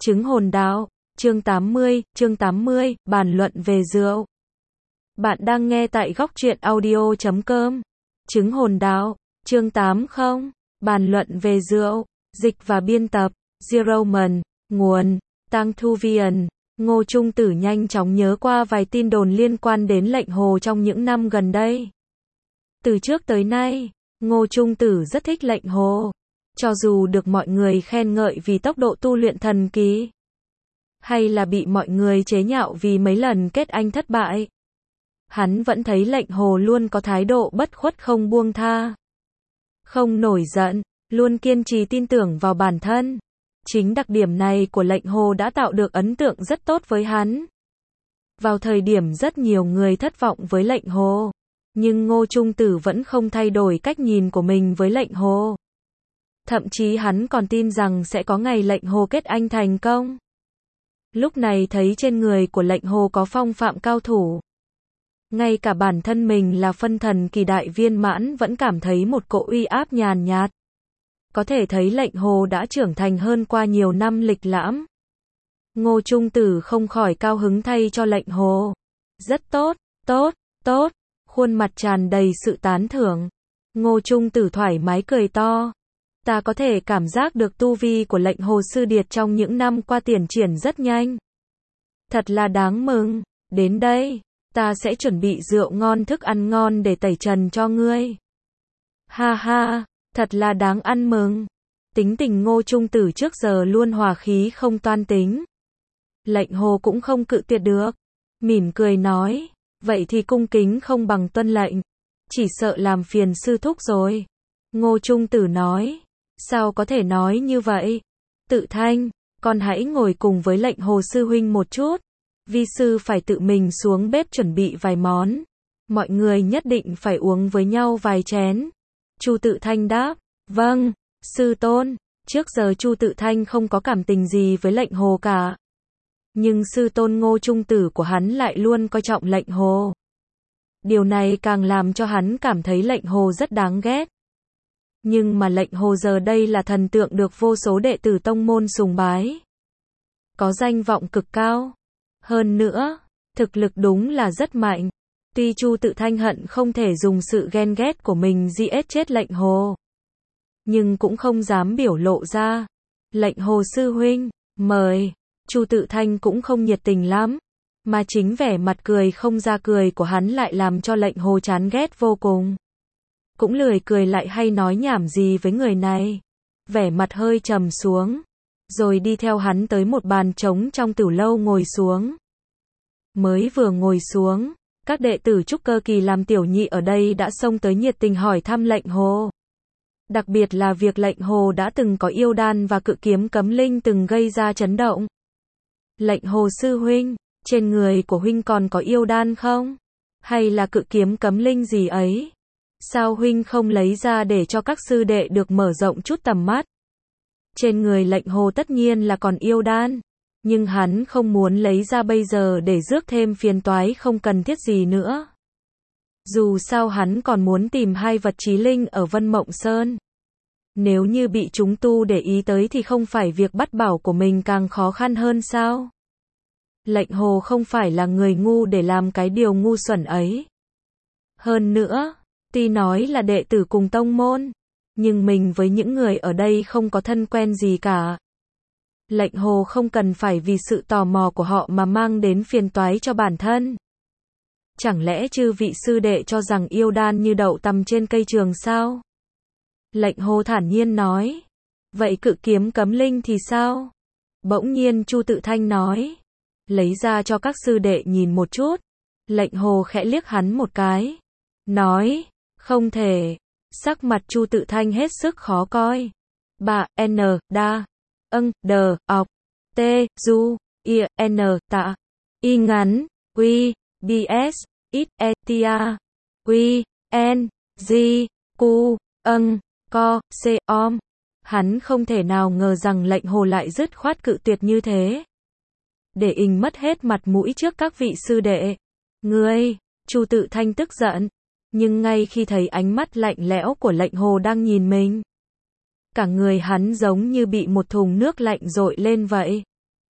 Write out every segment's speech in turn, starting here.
Chứng hồn đạo, chương 80, bàn luận về rượu. Bạn đang nghe tại góc truyện audio.com. Chứng hồn đạo, chương 80, bàn luận về rượu. Dịch và biên tập, Zeroman, nguồn, Tăng Thu Viền. Ngô Trung Tử nhanh chóng nhớ qua vài tin đồn liên quan đến lệnh Hồ trong những năm gần đây. Từ trước tới nay, Ngô Trung Tử rất thích lệnh Hồ. Cho dù được mọi người khen ngợi vì tốc độ tu luyện thần kỳ, hay là bị mọi người chế nhạo vì mấy lần kết anh thất bại, hắn vẫn thấy lệnh Hồ luôn có thái độ bất khuất không buông tha, không nổi giận, luôn kiên trì tin tưởng vào bản thân. Chính đặc điểm này của lệnh Hồ đã tạo được ấn tượng rất tốt với hắn. Vào thời điểm rất nhiều người thất vọng với lệnh Hồ, nhưng Ngô Trung Tử vẫn không thay đổi cách nhìn của mình với lệnh Hồ. Thậm chí hắn còn tin rằng sẽ có ngày lệnh Hồ kết anh thành công. Lúc này thấy trên người của lệnh Hồ có phong phạm cao thủ. Ngay cả bản thân mình là phân thần kỳ đại viên mãn vẫn cảm thấy một cỗ uy áp nhàn nhạt. Có thể thấy lệnh Hồ đã trưởng thành hơn qua nhiều năm lịch lãm. Ngô Trung Tử không khỏi cao hứng thay cho lệnh Hồ. Rất tốt, tốt, khuôn mặt tràn đầy sự tán thưởng. Ngô Trung Tử thoải mái cười to. Ta có thể cảm giác được tu vi của lệnh Hồ sư điệt trong những năm qua tiến triển rất nhanh. Thật là đáng mừng. Đến đây, ta sẽ chuẩn bị rượu ngon thức ăn ngon để tẩy trần cho ngươi. Ha ha, thật là đáng ăn mừng. Tính tình Ngô Trung Tử trước giờ luôn hòa khí không toan tính. Lệnh Hồ cũng không cự tuyệt được. Mỉm cười nói, vậy thì cung kính không bằng tuân lệnh. Chỉ sợ làm phiền sư thúc rồi. Ngô Trung Tử nói, sao có thể nói như vậy? Tự Thanh, con hãy ngồi cùng với lệnh Hồ sư huynh một chút. Vi sư phải tự mình xuống bếp chuẩn bị vài món. Mọi người nhất định phải uống với nhau vài chén. Chu Tự Thanh đáp, vâng, sư tôn. Trước giờ Chu Tự Thanh không có cảm tình gì với lệnh Hồ cả. Nhưng sư tôn Ngô Trung Tử của hắn lại luôn coi trọng lệnh Hồ. Điều này càng làm cho hắn cảm thấy lệnh Hồ rất đáng ghét. Nhưng mà lệnh Hồ giờ đây là thần tượng được vô số đệ tử tông môn sùng bái. Có danh vọng cực cao. Hơn nữa, thực lực đúng là rất mạnh. Tuy Chu Tự Thanh hận không thể dùng sự ghen ghét của mình giết chết lệnh Hồ, nhưng cũng không dám biểu lộ ra. Lệnh Hồ sư huynh, mời. Chu Tự Thanh cũng không nhiệt tình lắm, mà chính vẻ mặt cười không ra cười của hắn lại làm cho lệnh Hồ chán ghét vô cùng. Cũng lười cười lại hay nói nhảm gì với người này. Vẻ mặt hơi trầm xuống, rồi đi theo hắn tới một bàn trống trong tử lâu ngồi xuống. Mới vừa ngồi xuống, các đệ tử trúc cơ kỳ làm tiểu nhị ở đây đã xông tới nhiệt tình hỏi thăm lệnh Hồ. Đặc biệt là việc lệnh Hồ đã từng có yêu đan và cự kiếm cấm linh từng gây ra chấn động. Lệnh Hồ sư huynh, trên người của huynh còn có yêu đan không? Hay là cự kiếm cấm linh gì ấy? Sao huynh không lấy ra để cho các sư đệ được mở rộng chút tầm mắt? Trên người lệnh Hồ tất nhiên là còn yêu đan, nhưng hắn không muốn lấy ra bây giờ để rước thêm phiền toái không cần thiết gì nữa. Dù sao hắn còn muốn tìm hai vật chí linh ở Vân Mộng Sơn. Nếu như bị chúng tu để ý tới thì không phải việc bắt bảo của mình càng khó khăn hơn sao? Lệnh Hồ không phải là người ngu để làm cái điều ngu xuẩn ấy. Hơn nữa, tuy nói là đệ tử cùng tông môn, nhưng mình với những người ở đây không có thân quen gì cả. Lệnh Hồ không cần phải vì sự tò mò của họ mà mang đến phiền toái cho bản thân. Chẳng lẽ chư vị sư đệ cho rằng yêu đan như đậu tằm trên cây trường sao? Lệnh Hồ thản nhiên nói. Vậy cự kiếm cấm linh thì sao? Bỗng nhiên Chu Tự Thanh nói. Lấy ra cho các sư đệ nhìn một chút. Lệnh Hồ khẽ liếc hắn một cái. Nói, không thể. Sắc mặt Chu Tự Thanh hết sức khó coi. Bà, N, đa, đờ, ọc, t, du, i, n, tạ, y ngắn, quy, bs, ít, tia, quy, n, g, cu, co, c, om. Hắn không thể nào ngờ rằng lệnh Hồ lại dứt khoát cự tuyệt như thế. Để ình mất hết mặt mũi trước các vị sư đệ. Ngươi, Chu Tự Thanh tức giận. Nhưng ngay khi thấy ánh mắt lạnh lẽo của lệnh Hồ đang nhìn mình, cả người hắn giống như bị một thùng nước lạnh dội lên vậy.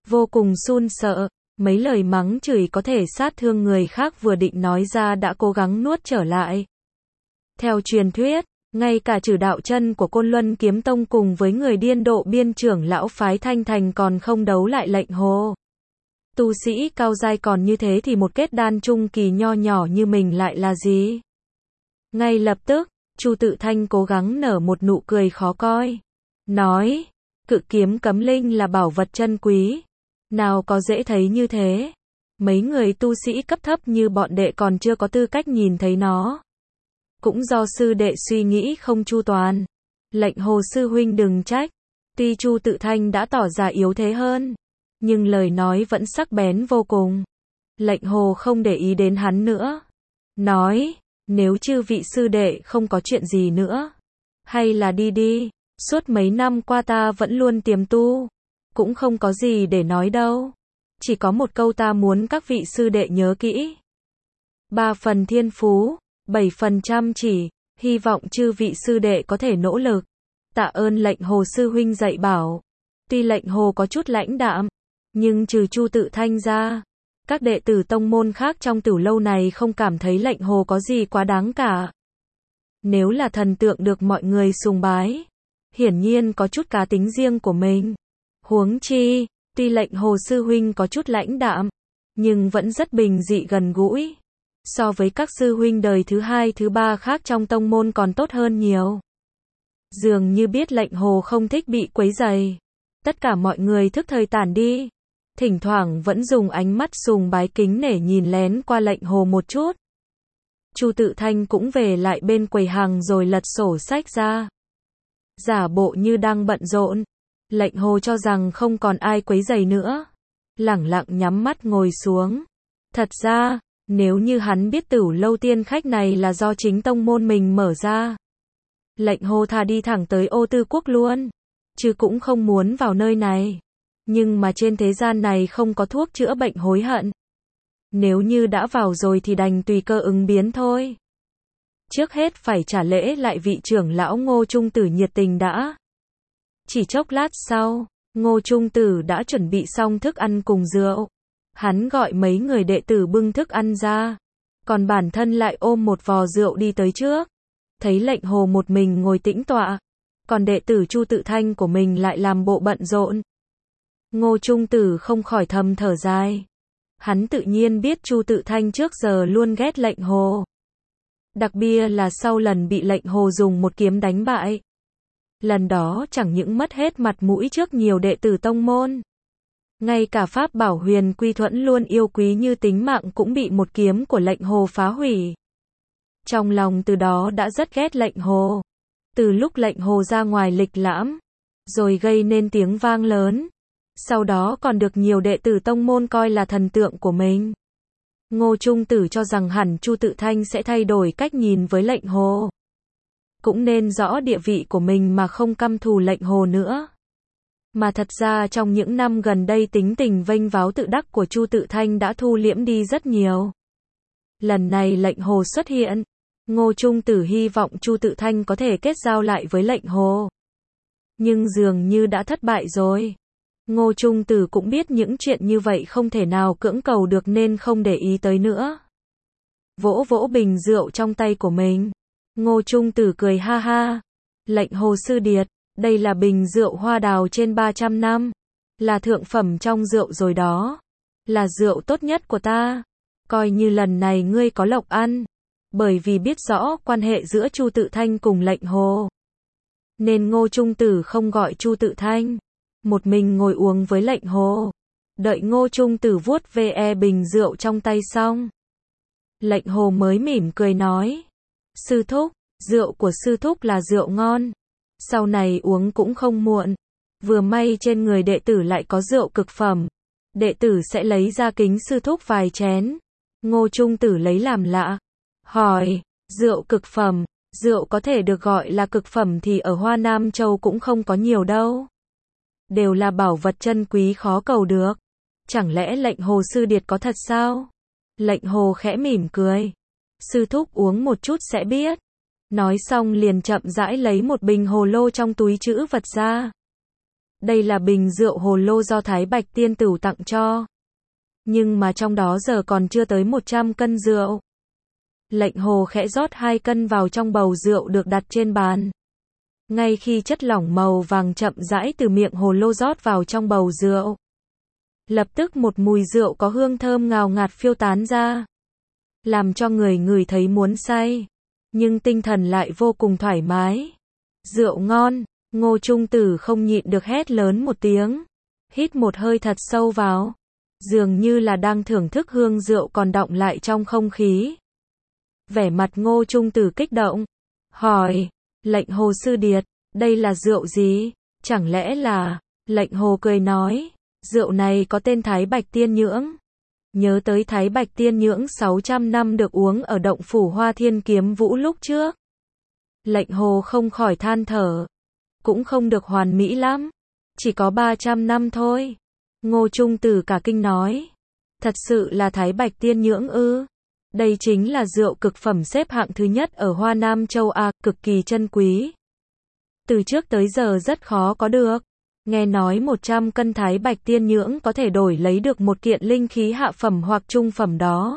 vô cùng run sợ, mấy lời mắng chửi có thể sát thương người khác vừa định nói ra đã cố gắng nuốt trở lại. Theo truyền thuyết, ngay cả Trừ Đạo Chân của Côn Luân Kiếm Tông cùng với người điên độ biên trưởng lão phái Thanh Thành còn không đấu lại lệnh hồ. Tu sĩ cao giai còn như thế thì một kết đan trung kỳ nho nhỏ như mình lại là gì? Ngay lập tức, Chu Tự Thanh cố gắng nở một nụ cười khó coi. Nói, Cự kiếm cấm linh là bảo vật chân quý. Nào có dễ thấy như thế. Mấy người tu sĩ cấp thấp như bọn đệ còn chưa có tư cách nhìn thấy nó. Cũng do sư đệ suy nghĩ không chu toàn. Lệnh hồ sư huynh đừng trách. Tuy Chu Tự Thanh đã tỏ ra yếu thế hơn, nhưng lời nói vẫn sắc bén vô cùng. Lệnh hồ không để ý đến hắn nữa. Nói, nếu chư vị sư đệ không có chuyện gì nữa, hay là đi đi. Suốt mấy năm qua ta vẫn luôn tiềm tu, cũng không có gì để nói đâu. Chỉ có một câu ta muốn các vị sư đệ nhớ kỹ. 3 phần thiên phú, 7 phần chăm chỉ, hy vọng chư vị sư đệ có thể nỗ lực. Tạ ơn lệnh hồ sư huynh dạy bảo. Tuy lệnh hồ có chút lãnh đạm, nhưng trừ Chu Tự Thanh ra, các đệ tử tông môn khác trong Tử Lâu này không cảm thấy lệnh hồ có gì quá đáng cả. Nếu là thần tượng được mọi người sùng bái, hiển nhiên có chút cá tính riêng của mình. Huống chi, tuy lệnh hồ sư huynh có chút lãnh đạm, nhưng vẫn rất bình dị gần gũi. So với các sư huynh đời thứ 2, thứ 3 khác trong tông môn còn tốt hơn nhiều. Dường như biết lệnh hồ không thích bị quấy rầy. Tất cả mọi người thức thời tản đi. Thỉnh thoảng vẫn dùng ánh mắt sùng bái kính nể nhìn lén qua lệnh hồ một chút. Chu Tự Thanh cũng về lại bên quầy hàng rồi lật sổ sách ra. Giả bộ như đang bận rộn. Lệnh hồ cho rằng không còn ai quấy rầy nữa. Lẳng lặng nhắm mắt ngồi xuống. Thật ra, nếu như hắn biết Tử Lâu tiên khách này là do chính tông môn mình mở ra, lệnh hồ thà đi thẳng tới Ô Tư Quốc luôn, chứ cũng không muốn vào nơi này. Nhưng mà trên thế gian này không có thuốc chữa bệnh hối hận. Nếu như đã vào rồi thì đành tùy cơ ứng biến thôi. Trước hết phải trả lễ lại vị trưởng lão Ngô Trung Tử nhiệt tình đã. Chỉ chốc lát sau, Ngô Trung Tử đã chuẩn bị xong thức ăn cùng rượu. Hắn gọi mấy người đệ tử bưng thức ăn ra, còn bản thân lại ôm một vò rượu đi tới trước. Thấy lệnh hồ một mình ngồi tĩnh tọa, còn đệ tử Chu Tự Thanh của mình lại làm bộ bận rộn. Ngô Trung Tử không khỏi thầm thở dài. Hắn tự nhiên biết Chu Tự Thanh trước giờ luôn ghét lệnh hồ. Đặc biệt là sau lần bị lệnh hồ dùng một kiếm đánh bại. Lần đó chẳng những mất hết mặt mũi trước nhiều đệ tử tông môn. Ngay cả pháp bảo Huyền Quy Thuẫn luôn yêu quý như tính mạng cũng bị một kiếm của lệnh hồ phá hủy. Trong lòng từ đó đã rất ghét lệnh hồ. Từ lúc lệnh hồ ra ngoài lịch lãm, rồi gây nên tiếng vang lớn. Sau đó còn được nhiều đệ tử tông môn coi là thần tượng của mình. Ngô Trung Tử cho rằng hẳn Chu Tự Thanh sẽ thay đổi cách nhìn với lệnh hồ. Cũng nên rõ địa vị của mình mà không căm thù lệnh hồ nữa. Mà thật ra trong những năm gần đây tính tình vênh váo tự đắc của Chu Tự Thanh đã thu liễm đi rất nhiều. Lần này lệnh hồ xuất hiện, Ngô Trung Tử hy vọng Chu Tự Thanh có thể kết giao lại với lệnh hồ. Nhưng dường như đã thất bại rồi. Ngô Trung Tử cũng biết những chuyện như vậy không thể nào cưỡng cầu được nên không để ý tới nữa. Vỗ vỗ bình rượu trong tay của mình. Ngô Trung Tử cười ha ha. Lệnh hồ sư điệt, đây là bình rượu hoa đào trên 300 năm. Là thượng phẩm trong rượu rồi đó. Là rượu tốt nhất của ta. Coi như lần này ngươi có lộc ăn. Bởi vì biết rõ quan hệ giữa Chu Tự Thanh cùng lệnh hồ, nên Ngô Trung Tử không gọi Chu Tự Thanh. Một mình ngồi uống với lệnh hồ. Đợi Ngô Trung Tử vuốt ve bình rượu trong tay xong, lệnh hồ mới mỉm cười nói. Sư thúc, rượu của sư thúc là rượu ngon. Sau này uống cũng không muộn. Vừa may trên người đệ tử lại có rượu cực phẩm. Đệ tử sẽ lấy ra kính sư thúc vài chén. Ngô Trung Tử lấy làm lạ. Hỏi, rượu cực phẩm, rượu có thể được gọi là cực phẩm thì ở Hoa Nam Châu cũng không có nhiều đâu. Đều là bảo vật chân quý khó cầu được. Chẳng lẽ lệnh hồ sư điệt có thật sao? Lệnh hồ khẽ mỉm cười. Sư thúc uống một chút sẽ biết. Nói xong liền chậm rãi lấy một bình hồ lô trong túi trữ vật ra. Đây là bình rượu hồ lô do Thái Bạch Tiên Tử tặng cho. Nhưng mà trong đó giờ còn chưa tới 100 cân rượu. Lệnh Hồ khẽ rót 2 cân vào trong bầu rượu được đặt trên bàn. Ngay khi chất lỏng màu vàng chậm rãi từ miệng hồ lô rót vào trong bầu rượu, lập tức một mùi rượu có hương thơm ngào ngạt phiêu tán ra, làm cho người ngửi thấy muốn say, nhưng tinh thần lại vô cùng thoải mái. Rượu ngon, Ngô Trung Tử không nhịn được hét lớn một tiếng, hít một hơi thật sâu vào, dường như là đang thưởng thức hương rượu còn đọng lại trong không khí. Vẻ mặt Ngô Trung Tử kích động, hỏi, Lệnh Hồ sư điệt, đây là rượu gì? Chẳng lẽ là... Lệnh Hồ cười nói, rượu này có tên Thái Bạch Tiên Nhưỡng. Nhớ tới Thái Bạch Tiên Nhưỡng 600 năm được uống ở động phủ Hoa Thiên Kiếm Vũ lúc trước. Lệnh Hồ không khỏi than thở, cũng không được hoàn mỹ lắm, chỉ có 300 năm thôi. Ngô Trung Tử cả kinh nói, thật sự là Thái Bạch Tiên Nhưỡng ư? Đây chính là rượu cực phẩm xếp hạng thứ nhất ở Hoa Nam Châu A, cực kỳ chân quý. Từ trước tới giờ rất khó có được. Nghe nói 100 cân Thái Bạch Tiên Nhưỡng có thể đổi lấy được một kiện linh khí hạ phẩm hoặc trung phẩm đó.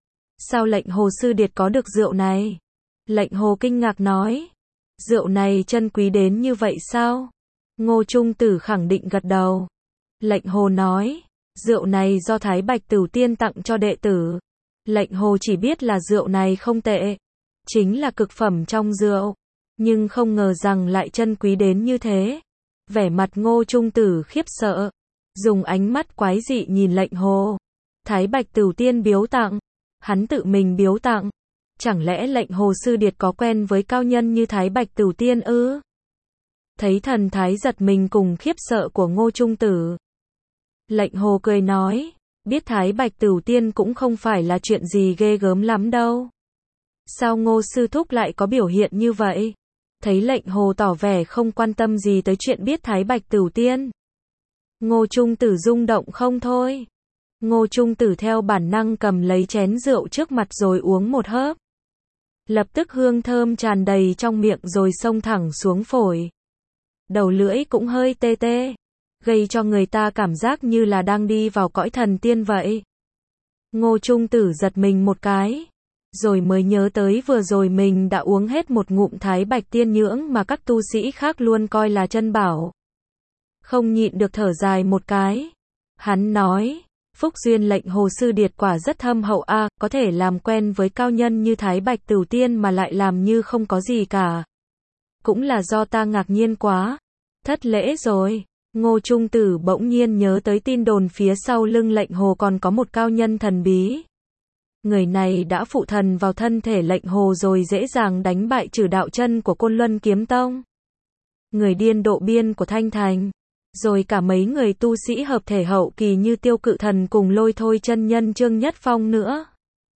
Sao Lệnh Hồ sư điệt có được rượu này? Lệnh Hồ kinh ngạc nói, rượu này chân quý đến như vậy sao? Ngô Trung Tử khẳng định gật đầu. Lệnh Hồ nói, rượu này do Thái Bạch Tửu Tiên tặng cho đệ tử. Lệnh Hồ chỉ biết là rượu này không tệ, chính là cực phẩm trong rượu, nhưng không ngờ rằng lại chân quý đến như thế. Vẻ mặt Ngô Trung Tử khiếp sợ, dùng ánh mắt quái dị nhìn Lệnh Hồ. Thái Bạch Tửu Tiên biếu tặng, hắn tự mình biếu tặng. Chẳng lẽ Lệnh Hồ sư điệt có quen với cao nhân như Thái Bạch Tửu Tiên ư? Thấy thần thái giật mình cùng khiếp sợ của Ngô Trung Tử, Lệnh Hồ cười nói, biết Thái Bạch Tửu Tiên cũng không phải là chuyện gì ghê gớm lắm đâu. Sao Ngô sư thúc lại có biểu hiện như vậy? Thấy Lệnh Hồ tỏ vẻ không quan tâm gì tới chuyện biết Thái Bạch Tửu Tiên. Ngô Trung Tử rung động không thôi. Ngô Trung Tử theo bản năng cầm lấy chén rượu trước mặt rồi uống một hớp. Lập tức hương thơm tràn đầy trong miệng rồi xông thẳng xuống phổi. Đầu lưỡi cũng hơi tê tê, gây cho người ta cảm giác như là đang đi vào cõi thần tiên vậy. Ngô Trung Tử giật mình một cái, rồi mới nhớ tới vừa rồi mình đã uống hết một ngụm Thái Bạch Tiên Nhưỡng mà các tu sĩ khác luôn coi là chân bảo. Không nhịn được thở dài một cái. Hắn nói, phúc duyên Lệnh Hồ sư điệt quả rất thâm hậu a, có thể làm quen với cao nhân như Thái Bạch Tửu Tiên mà lại làm như không có gì cả. Cũng là do ta ngạc nhiên quá. Thất lễ rồi. Ngô Trung Tử bỗng nhiên nhớ tới tin đồn phía sau lưng Lệnh Hồ còn có một cao nhân thần bí. Người này đã phụ thần vào thân thể Lệnh Hồ rồi dễ dàng đánh bại Trử Đạo Chân của Côn Luân Kiếm Tông. Người điên độ biên của Thanh Thành. Rồi cả mấy người tu sĩ hợp thể hậu kỳ như Tiêu Cự Thần cùng Lôi Thôi chân nhân Trương Nhất Phong nữa.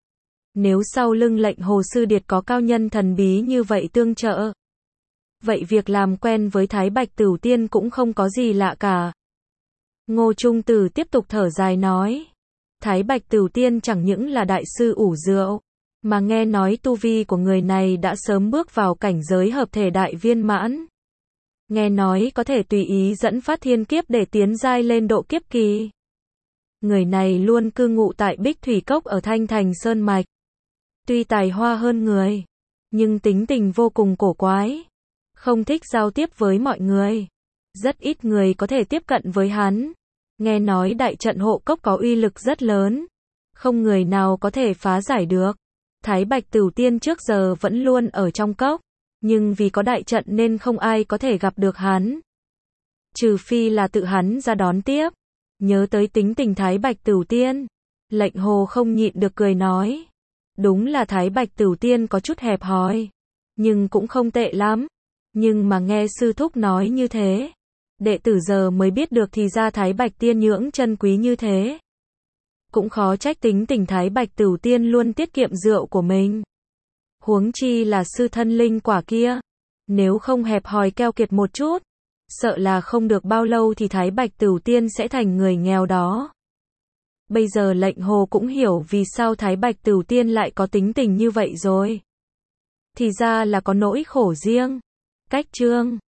Nếu sau lưng Lệnh Hồ sư điệt có cao nhân thần bí như vậy tương trợ, vậy việc làm quen với Thái Bạch Tửu Tiên cũng không có gì lạ cả. Ngô Trung Tử tiếp tục thở dài nói, Thái Bạch Tửu Tiên chẳng những là đại sư ủ rượu, mà nghe nói tu vi của người này đã sớm bước vào cảnh giới hợp thể đại viên mãn. Nghe nói có thể tùy ý dẫn phát thiên kiếp để tiến giai lên độ kiếp kỳ. Người này luôn cư ngụ tại Bích Thủy Cốc ở Thanh Thành Sơn Mạch. Tuy tài hoa hơn người, nhưng tính tình vô cùng cổ quái. Không thích giao tiếp với mọi người. Rất ít người có thể tiếp cận với hắn. Nghe nói đại trận hộ cốc có uy lực rất lớn. Không người nào có thể phá giải được. Thái Bạch Tửu Tiên trước giờ vẫn luôn ở trong cốc. Nhưng vì có đại trận nên không ai có thể gặp được hắn. Trừ phi là tự hắn ra đón tiếp. Nhớ tới tính tình Thái Bạch Tửu Tiên, Lệnh Hồ không nhịn được cười nói. Đúng là Thái Bạch Tửu Tiên có chút hẹp hòi. Nhưng cũng không tệ lắm. Nhưng mà nghe sư thúc nói như thế, đệ tử giờ mới biết được thì ra Thái Bạch Tiên Nhưỡng chân quý như thế. Cũng khó trách tính tình Thái Bạch Tửu Tiên luôn tiết kiệm rượu của mình. Huống chi là sư thân linh quả kia. Nếu không hẹp hòi keo kiệt một chút, sợ là không được bao lâu thì Thái Bạch Tửu Tiên sẽ thành người nghèo đó. Bây giờ Lệnh Hồ cũng hiểu vì sao Thái Bạch Tửu Tiên lại có tính tình như vậy rồi. Thì ra là có nỗi khổ riêng. Cách chương